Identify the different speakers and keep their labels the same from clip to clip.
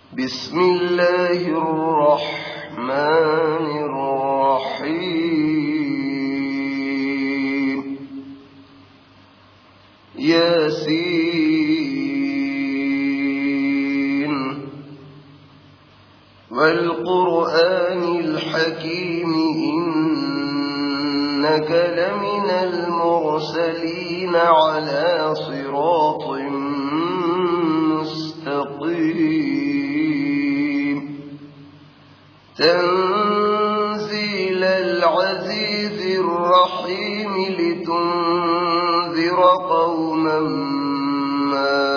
Speaker 1: بسم الله الرحمن الرحيم ياسين والقرآن الحكيم إنك لمن المرسلين على صراط مستقيم تنزيل العزيز الرحيم لتنذر قوما ما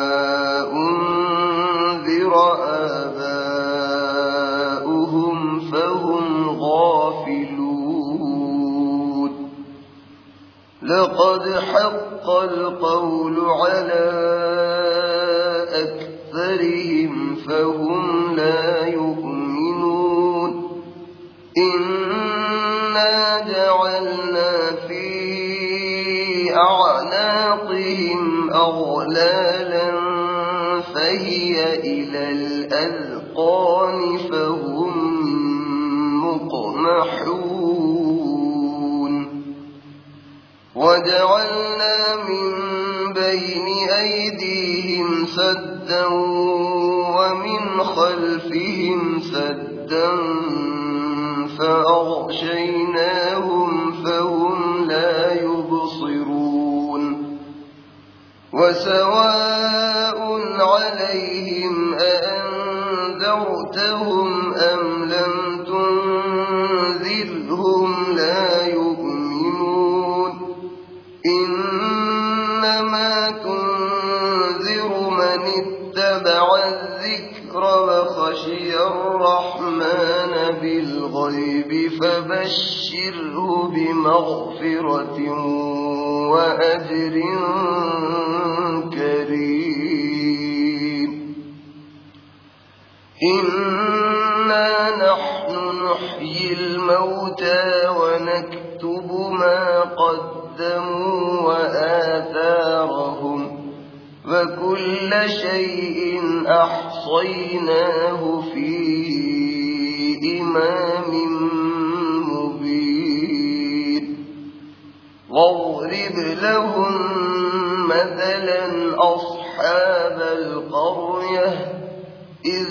Speaker 1: أنذر آباؤهم فهم غافلون لقد حق القول على أكثرهم فهم لا يؤمنون إنا جعلنا في أعناقهم أغلالا فهي إلى الأذقان فهم مقمحون وجعلنا من بين أيديهم سدا ومن خلفهم سدا فأغشيناهم فهم لا يبصرون وسواء عليهم أأنذرتهم أم لم تنذرهم لا يؤمنون إنما تنذر من اتبع الذكر وخشي الرحمن بالغيب فبشره بمغفرة وأجر كريم إنا نحن نحيي الموتى ونكتب ما قدموا وآثارهم وكل شيء أحصيناه في إمام مبين واضرب لهم مثلا أصحاب القرية إذ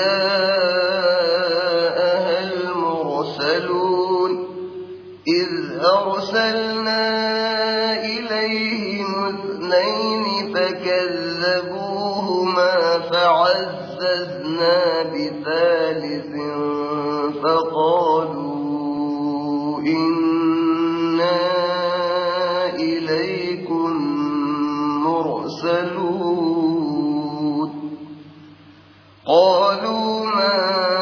Speaker 1: جاءها المرسلون إذ أرسلنا إليهم اثنين فكذبوهما فعززنا بثالث فقالوا إنا إليكم مرسلون قالوا ما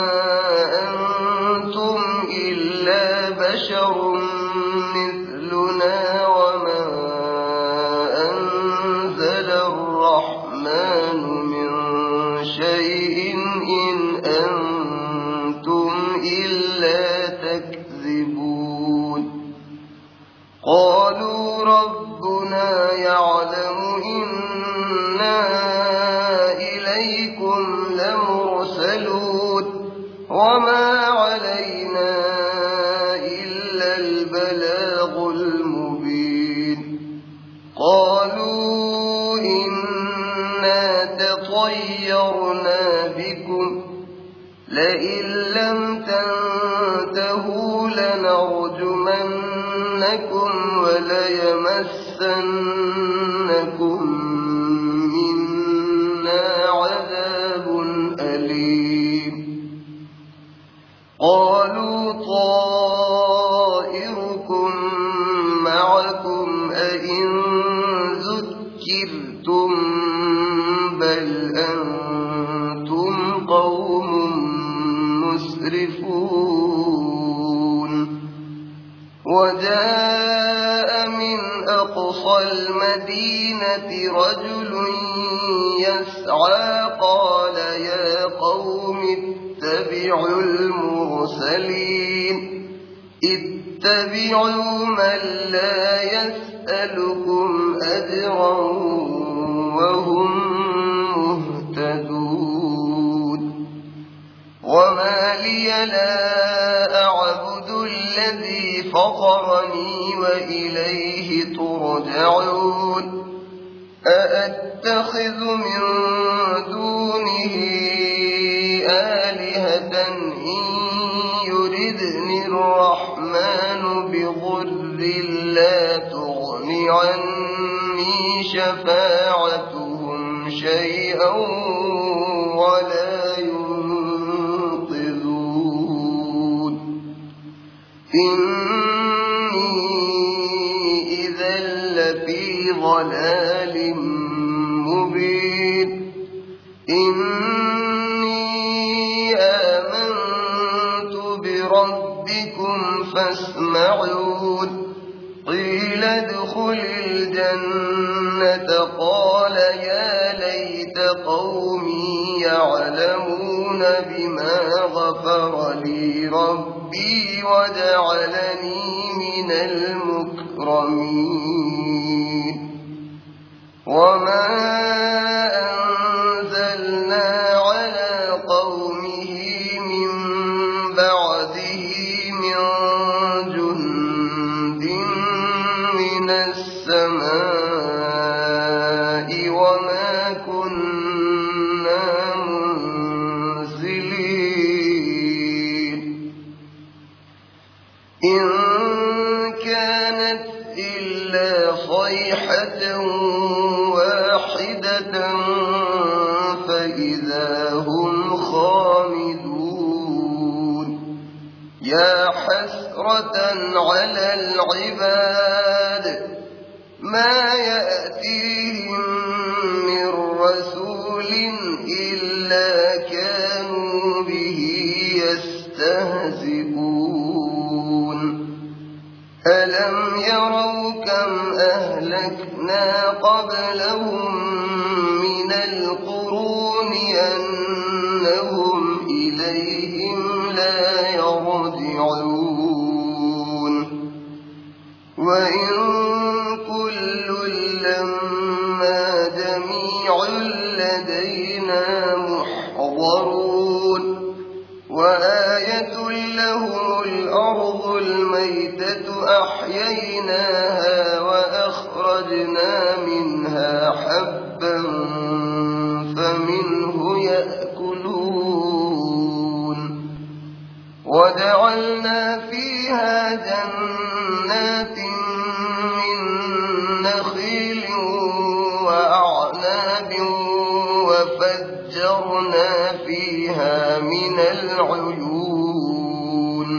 Speaker 1: أنتم إلا بشر مثلنا وما أنزل الرحمن من شيء إن أنتم إلا تكذبون قالوا ربنا يعلم إنا إليكم لمرسلون وما علينا إلا البلاغ المبين قالوا إنا تطيرنا بكم لئن لم تنتهوا لنرجمنكم وليمسنكم منا عذاب أليم قالوا طائركم معكم أئن ذكرتم بل أنتم قوم مسرفون وجاء من أقصى المدينة رجل يسعى قال يا قوم اتبعوا المرسلين اتبعوا من لا يسألكم أجرا وهم مهتدون قولي لا أعبد الذي فطرني وإليه ترجعون أأتخذ من دونه آلهة إن يردني الرحمن بضر لا تغن عني شفاعتهم شيئا ولا ينقذون إني إذا لفي ضلال مبين إني آمنت بربكم فاسمعون قيل ادخل الجنة قال يا ليت قومي يعلمون بما غفر لي ربي وجعلني من المكرمين وما أنزلنا على قومه من بعده من جند من السماء وما كنا منزلين إن كانت إلا صيحة واحدة فإذا هم خامدون يا حسرة على العباد ما يأتيهم من رسول إلا كانوا به يستهزئون ألم يروا كم أهلكنا قبلهم من القرون أنهم إليهم لا يرجعون وإن كل لما جميع لدينا محضرون وآية لهم الأرض الميتة أحييناها وأخرجنا منها حبا فمنه يأكلون وجعلنا فيها جنات من نخيل وأعناب وفجرنا فيها من العيون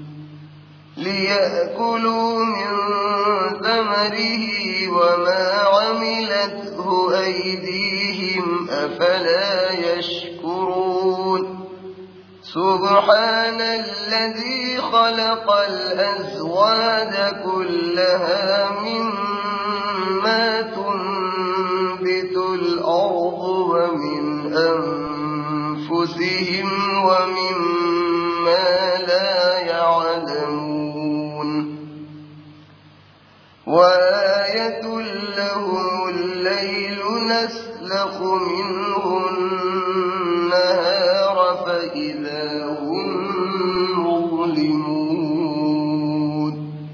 Speaker 1: ليأكلوا من ثمره وما عملته أيديهم أفلا يشكرون سبحان الذي خلق الأزواج كلها مما تنبت الأرض ومن أنفسهم ومما لا يعلمون وآية لهم الليل نسلخ منه النهار فإذا هم مظلمون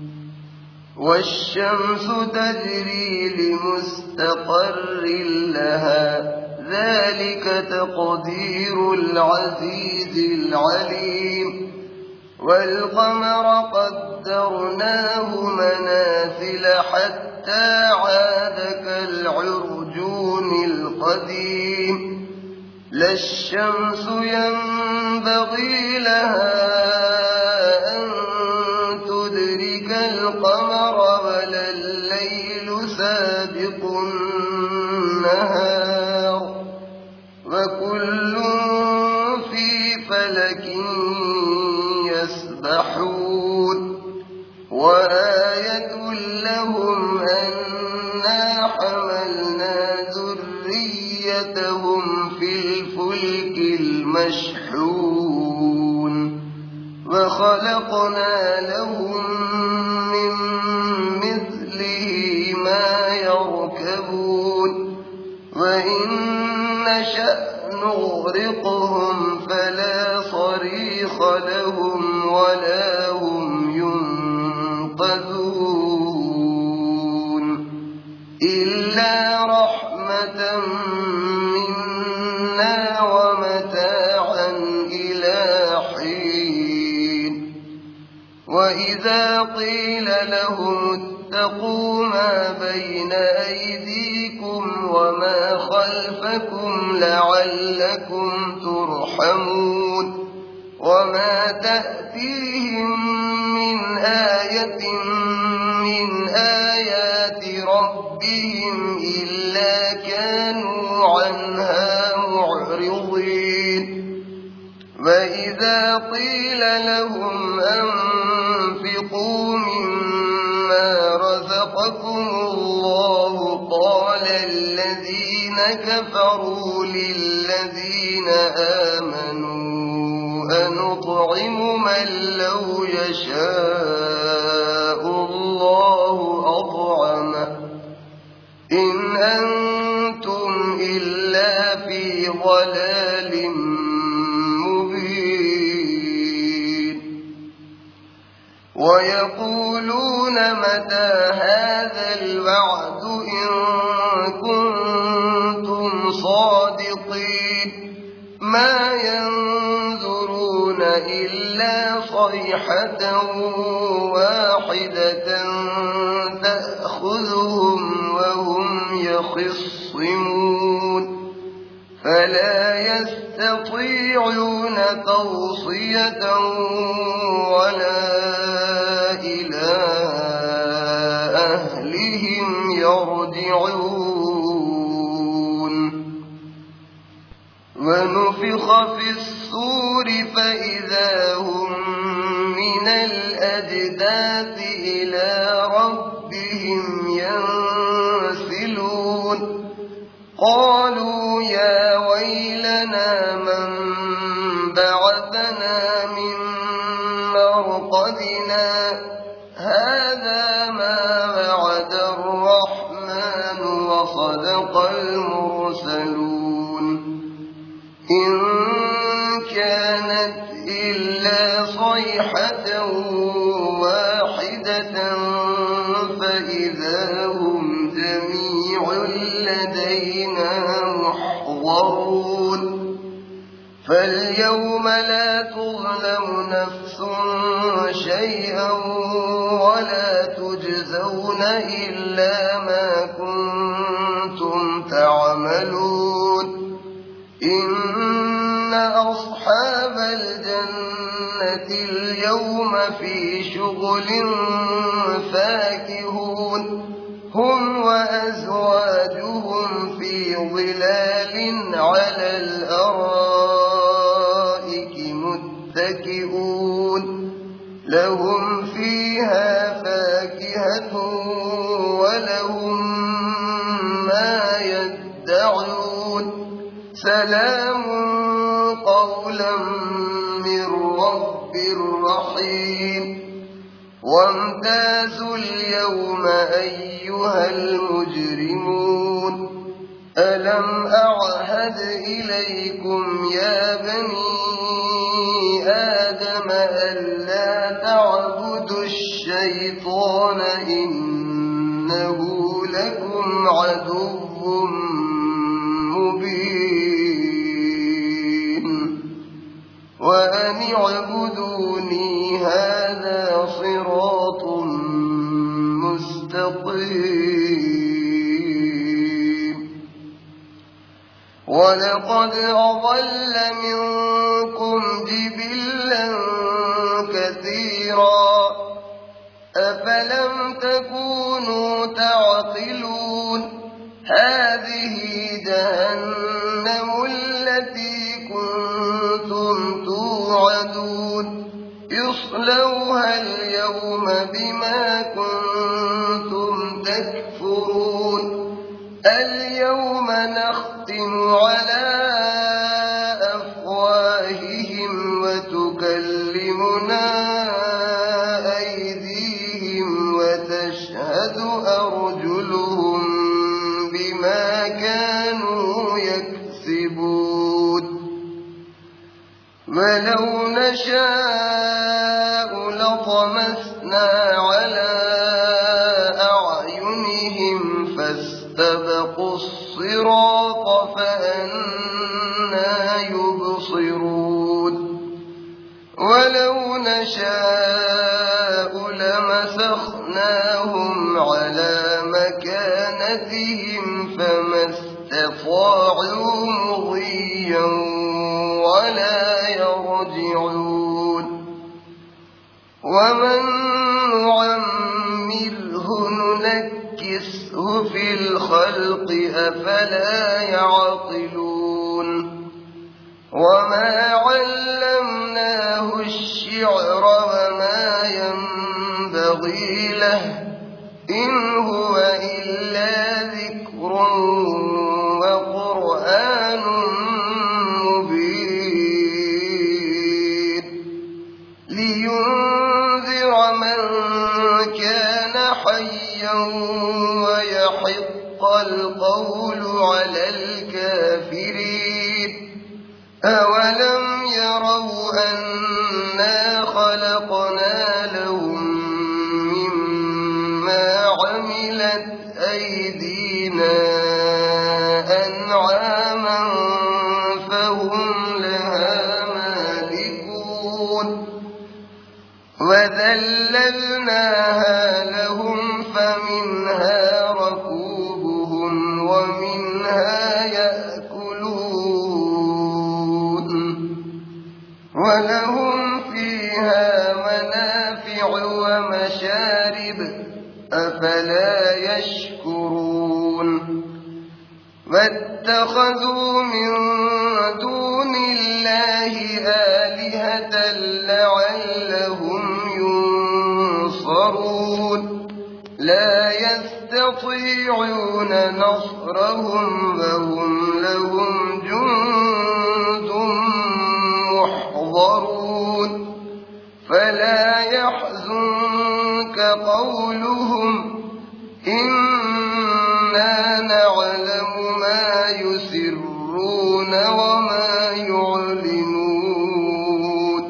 Speaker 1: والشمس تجري لمستقر لها ذلك تقدير العزيز العليم والقمر قدرناه منازل حتى عاد كالعرجون القديم لا الشمس ينبغي لها أن تدرك القمر ولا الليل سابق النهار وكل في فلك يسبحون وآية لهم أنا حملنا ذريتهم في الفلك المشحون وخلقنا لهم من مثله ما يركبون وإن نشأ نغرقهم فلا صريخ وإذا قيل لهم اتقوا ما بين أيديكم وما خلفكم لعلكم ترحمون وما تأتيهم من آية من آيات ربهم إلا كانوا عنها معرضين وإذا قيل لهم أنفقوا مما رزقكم الله قال الذين كفروا للذين آمنوا أنطعم من لو يشاء الله أطعمه إن أنتم إلا في ضلال مبين ويقولون متى هذا الوعد إن كنتم صادقين ما ينظرون إلا صيحة واحدة تأخذهم وهم يخصمون فلا يستطيعون توصية ولا إلى أهلهم يرجعون ونفخ في الصور فإذا هم من الأجداث إلى ربهم ينسلون قالوا يا ويلنا من بعثنا من مرقدنا هذا ما وعد الرحمن وصدق المرسلون إن كانت إلا صيحة واحدة فإذا هم جميع لدينا محضرون فاليوم لا تظلم نفس شيئا ولا تجزون إلا ما كنتم تعملون إن أصحاب الجنة اليوم في شغل فاكهون هم وأزواجهم في ظلال على الأرائك متكئون لهم فيها فاكهة ولهم ما يدعون سلام قولا من رب رحيم وامتازوا اليوم أيها المجرمون ألم أعهد إليكم يا بني آدم ألا تعبدوا الشيطان إنه لكم عدو مبين وأن اعبدوني هذا صراط مستقيم ولقد أضل منكم جبلا كثيرا أفلم تكونوا تعقلون هذه جهنم التي كنتم توعدون يصلوها اليوم بما كنتم تكفرون اليوم نختم على أفواههم وتكلمنا أيديهم وتشهد أرجلهم بما كانوا يكسبون ولو نشاء لطمسنا على أعينهم فاستبقوا الصراط فأنى يبصرون ولو نشاء بهم فما استطاعوا مضيا ولا يرجعون ومن نعمره ننكسه في الخلق أفلا يعقلون وما علمناه الشعر وما ينبغي له إن هو إلا ذكر وقرآن مبين لينذر من كان حيا ويحق القول على الكافرين أولم يروا أنا خلقنا لهم مما عملت أيدينا أنعاما فهم لها مالكون وذللناها لهم فمنها ركوبهم ومنها يأكلون ولهم فيها منافع ومشارب أفلا يشكرون واتخذوا من دون الله آلهة لعلهم ينصرون لا يستطيعون نصرهم وهم لهم جند محضرون فلا يحزنك قولهم إنا نعلم ما يسرون وما يعلنون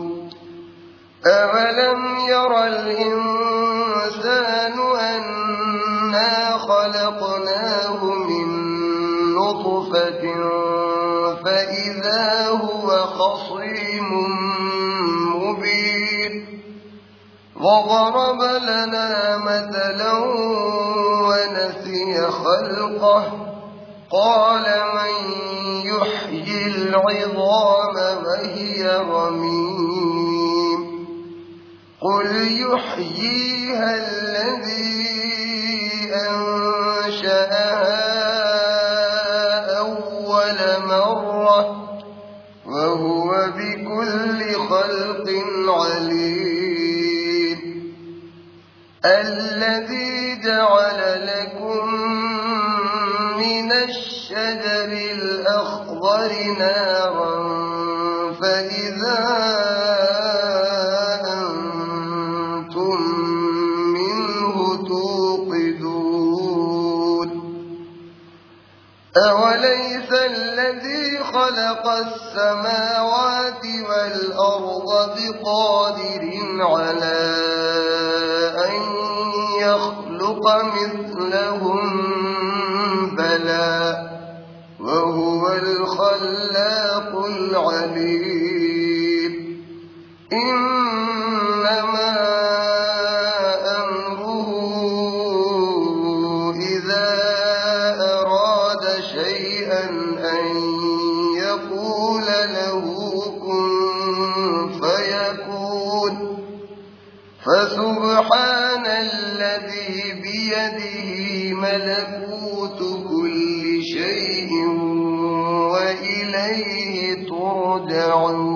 Speaker 1: أولم ير الإنسان أنا خلقناه من نطفة فإذا هو خصيم مبين وضرب لنا مثلا ونسي خلقه قال من يحيي العظام وهي رميم قل يحييها الذي أنشأها أول مرة وهو بكل خلق عليم الذي جعل لكم من الشجر الأخضر نارا فإذا أنتم منه توقدون أوليس الذي خلق السماوات والأرض بقادر على أن يخلق مثلهم بلى وهو الخلاق العليم إنما أمره إذا أراد شيئا أن يقول له كن فيكون فسبحان الذي بيده ملكوت كل شيء وإليه ترجعون